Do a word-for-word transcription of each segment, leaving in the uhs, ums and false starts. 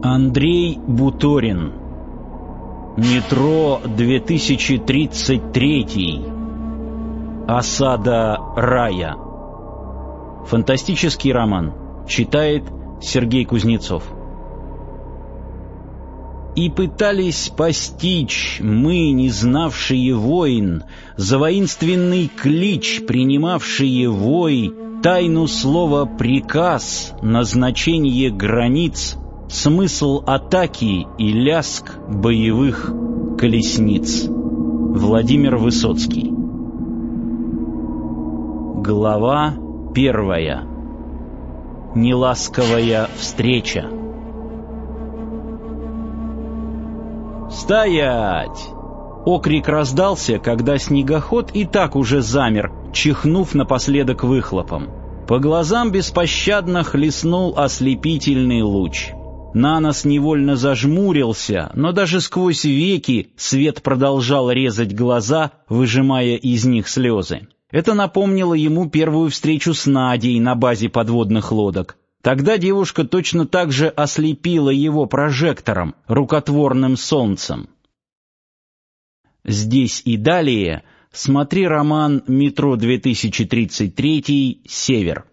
Андрей Буторин. Метро две тысячи тридцать три. Осада рая. Фантастический роман. Читает Сергей Кузнецов. И пытались постичь мы, не знавшие войн, за воинственный клич, принимавшие вой, тайну слова «приказ», назначение границ, смысл атаки и лязг боевых колесниц. Владимир Высоцкий. Глава первая. Неласковая встреча. «Стоять!» Окрик раздался, когда снегоход и так уже замер, чихнув напоследок выхлопом. По глазам беспощадно хлестнул ослепительный луч. Нанос невольно зажмурился, но даже сквозь веки свет продолжал резать глаза, выжимая из них слезы. Это напомнило ему первую встречу с Надей на базе подводных лодок. Тогда девушка точно так же ослепила его прожектором, рукотворным солнцем. Здесь и далее смотри роман «Метро две тысячи тридцать три. Север».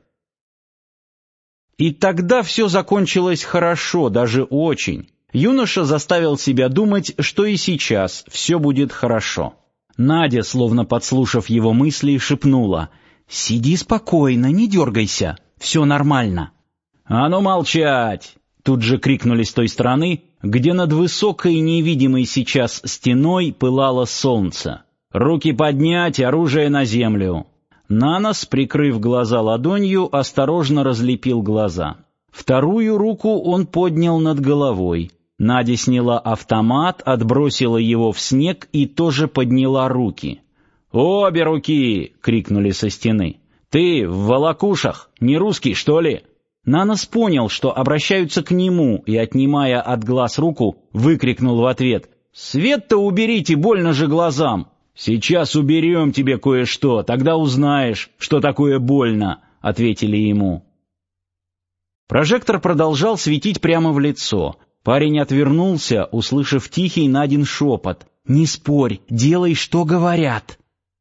И тогда все закончилось хорошо, даже очень. Юноша заставил себя думать, что и сейчас все будет хорошо. Надя, словно подслушав его мысли, шепнула: «Сиди спокойно, не дергайся, все нормально». «А ну молчать!» Тут же крикнули с той стороны, где над высокой невидимой сейчас стеной пылало солнце. «Руки поднять, оружие на землю!» Нанос, прикрыв глаза ладонью, осторожно разлепил глаза. Вторую руку он поднял над головой. Надя сняла автомат, отбросила его в снег и тоже подняла руки. «Обе руки!» — крикнули со стены. «Ты в волокушах, не русский, что ли?» Нанос понял, что обращаются к нему, и, отнимая от глаз руку, выкрикнул в ответ: «Свет-то уберите, больно же глазам!» «Сейчас уберем тебе кое-что, тогда узнаешь, что такое больно», — ответили ему. Прожектор продолжал светить прямо в лицо. Парень отвернулся, услышав тихий Надин шепот: «Не спорь, делай, что говорят».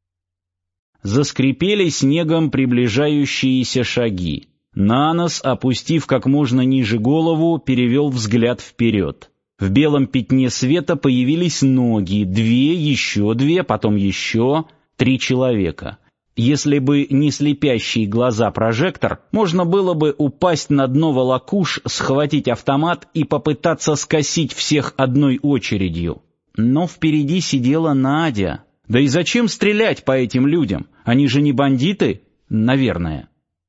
Заскрипели снегом приближающиеся шаги. Нанос, опустив как можно ниже голову, перевел взгляд вперед. В белом пятне света появились ноги, две, еще две, потом еще, три человека. Если бы не слепящий глаза прожектор, можно было бы упасть на дно волокуш, схватить автомат и попытаться скосить всех одной очередью. Но впереди сидела Надя. Да и зачем стрелять по этим людям? Они же не бандиты? Наверное.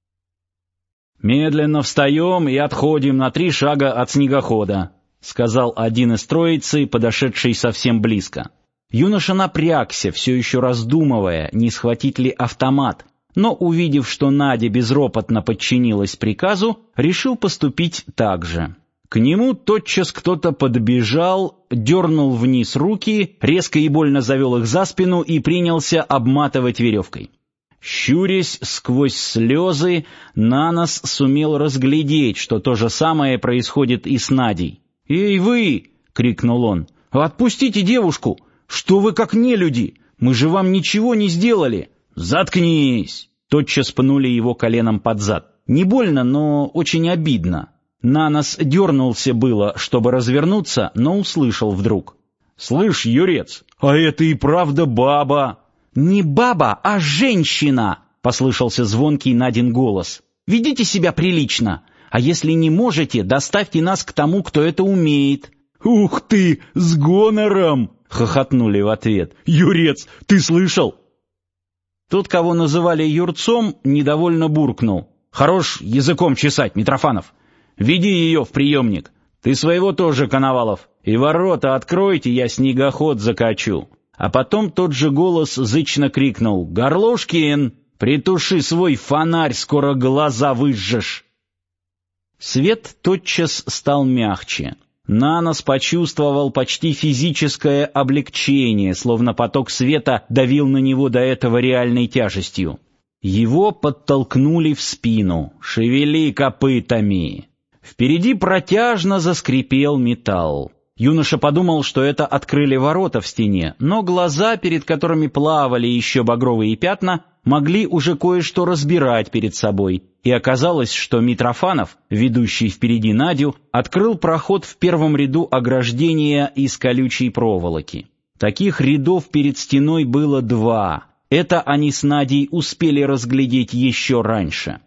«Медленно встаем и отходим на три шага от снегохода», — сказал один из троицы, подошедший совсем близко. Юноша напрягся, все еще раздумывая, не схватить ли автомат, но, увидев, что Надя безропотно подчинилась приказу, решил поступить так же. К нему тотчас кто-то подбежал, дернул вниз руки, резко и больно завел их за спину и принялся обматывать веревкой. Щурясь сквозь слезы, Нанос сумел разглядеть, что то же самое происходит и с Надей. «Эй вы!» — крикнул он. «Отпустите девушку! Что вы как нелюди? Мы же вам ничего не сделали!» «Заткнись!» — тотчас пнули его коленом под зад. Не больно, но очень обидно. Нанос дернулся было, чтобы развернуться, но услышал вдруг: «Слышь, юрец, а это и правда баба!» «Не баба, а женщина!» — послышался звонкий Надин голос. «Ведите себя прилично, а если не можете, доставьте нас к тому, кто это умеет». «Ух ты, с гонором!» — хохотнули в ответ. «Юрец, ты слышал?» Тот, кого называли Юрцом, недовольно буркнул: «Хорош языком чесать, Митрофанов! Веди ее в приемник! Ты своего тоже, Коновалов! И ворота откройте, я снегоход закачу!» А потом тот же голос зычно крикнул: «Горлушкин, притуши свой фонарь, скоро глаза выжжешь!» Свет тотчас стал мягче. Нанос почувствовал почти физическое облегчение, словно поток света давил на него до этого реальной тяжестью. Его подтолкнули в спину. «Шевели копытами!» Впереди протяжно заскрипел металл. Юноша подумал, что это открыли ворота в стене, но глаза, перед которыми плавали еще багровые пятна, могли уже кое-что разбирать перед собой, и оказалось, что Митрофанов, ведущий впереди Надю, открыл проход в первом ряду ограждения из колючей проволоки. Таких рядов перед стеной было два. Это они с Надей успели разглядеть еще раньше.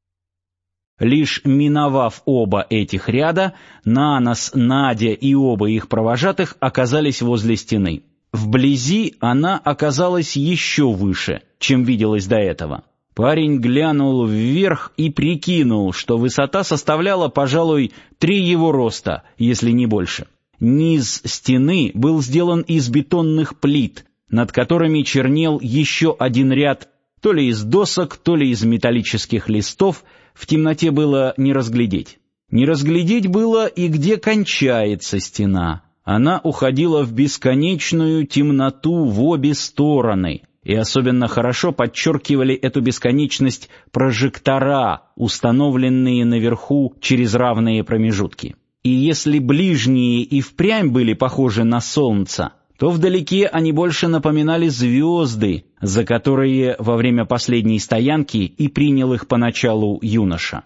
Лишь миновав оба этих ряда, Нанос, Надя и оба их провожатых оказались возле стены. Вблизи она оказалась еще выше, чем виделось до этого. Парень глянул вверх и прикинул, что высота составляла, пожалуй, три его роста, если не больше. Низ стены был сделан из бетонных плит, над которыми чернел еще один ряд, то ли из досок, то ли из металлических листов, в темноте было не разглядеть. Не разглядеть было и где кончается стена. Она уходила в бесконечную темноту в обе стороны, и особенно хорошо подчеркивали эту бесконечность прожектора, установленные наверху через равные промежутки. И если ближние и впрямь были похожи на солнце, то вдалеке они больше напоминали звезды, за которые во время последней стоянки и принял их поначалу юноша.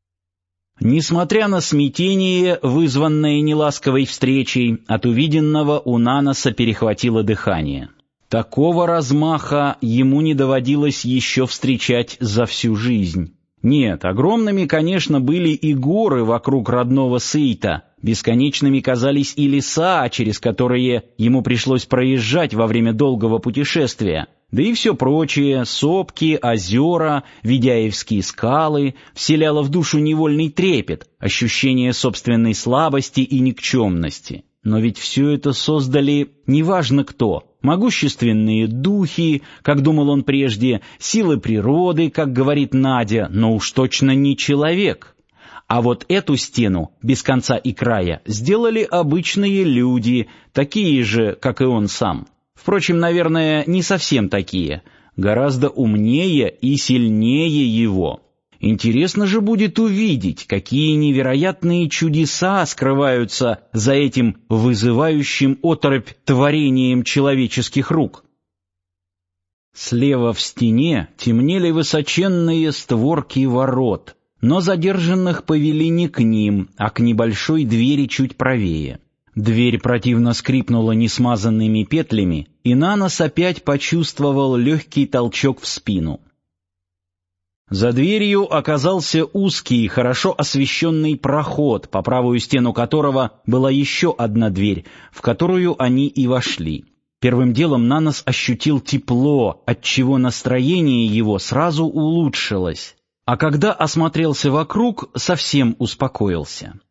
Несмотря на смятение, вызванное неласковой встречей, от увиденного у Наноса перехватило дыхание. Такого размаха ему не доводилось еще встречать за всю жизнь. Нет, огромными, конечно, были и горы вокруг родного Сыйта, бесконечными казались и леса, через которые ему пришлось проезжать во время долгого путешествия, да и все прочее, сопки, озера, Ведяевские скалы, вселяло в душу невольный трепет, ощущение собственной слабости и никчемности. Но ведь все это создали неважно кто, могущественные духи, как думал он прежде, силы природы, как говорит Надя, но уж точно не человек. А вот эту стену, без конца и края, сделали обычные люди, такие же, как и он сам. Впрочем, наверное, не совсем такие, гораздо умнее и сильнее его. Интересно же будет увидеть, какие невероятные чудеса скрываются за этим вызывающим оторопь творением человеческих рук. Слева в стене темнели высоченные створки ворот, но задержанных повели не к ним, а к небольшой двери чуть правее. Дверь противно скрипнула несмазанными петлями, и Нанос опять почувствовал легкий толчок в спину. За дверью оказался узкий, хорошо освещенный проход, по правую стену которого была еще одна дверь, в которую они и вошли. Первым делом Нанос ощутил тепло, отчего настроение его сразу улучшилось, а когда осмотрелся вокруг, совсем успокоился.